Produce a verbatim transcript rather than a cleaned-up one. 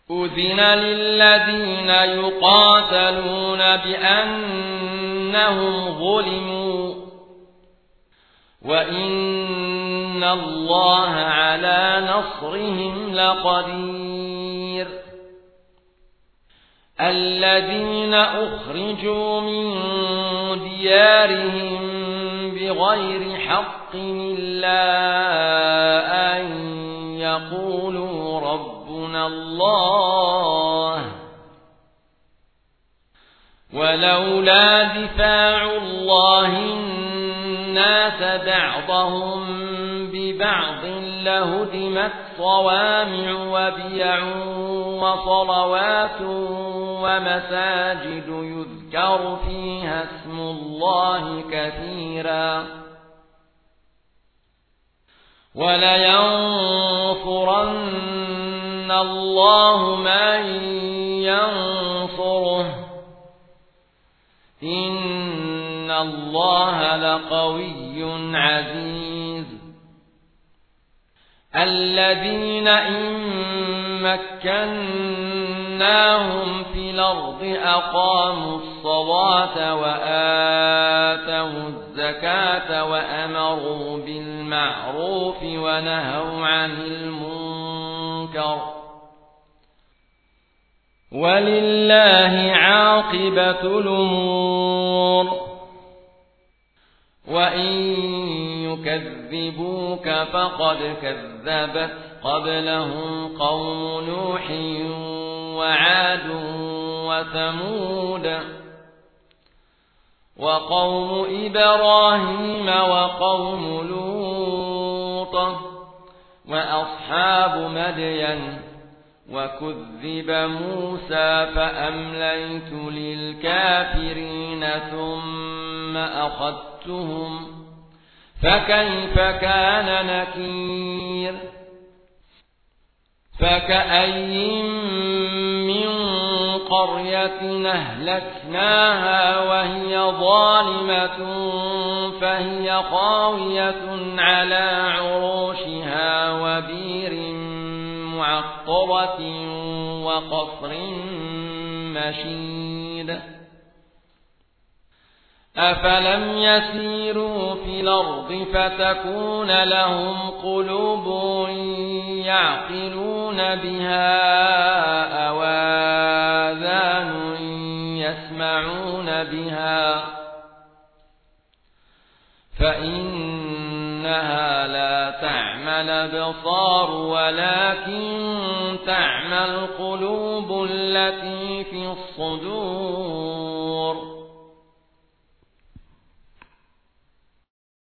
أذن للذين يقاتلون بأنهم ظلموا وإن الله على نصرهم لقدير الذين أخرجوا من ديارهم بغير حق إلا أن يقولوا ربنا الله ولولا دفاع الله الناس بعضهم ببعض لهدمت صوامع وبيع وصلوات ومساجد يذكر فيها اسم الله كثيرا ولينصرن الله من ينصره إن الله لقوي عزيز الذين إن مكناهم في الأرض أقاموا الصلاة وآتوا الزكاة وأمروا بالمعروف ونهوا عن المنكر ولله عاقبة الأمور وإن يكذبوك فقد كذبت قبلهم قوم نوح وعاد وثمود وقوم إبراهيم وقوم لوط وأصحاب مدين وكذب موسى فأمليت للكافرين ثم أخذتهم فكيف كان نكير فكأي من قرية أهلكناها وهي ظالمة فهي خاوية على عروشها وبير معطرة وقصر مشيد أفلم يسيروا في الأرض فتكون لهم قلوب يعقلون بها أو آذان يسمعون بها فإنها لا تعمى الأبصار ولكن تعمى القلوب التي في الصدور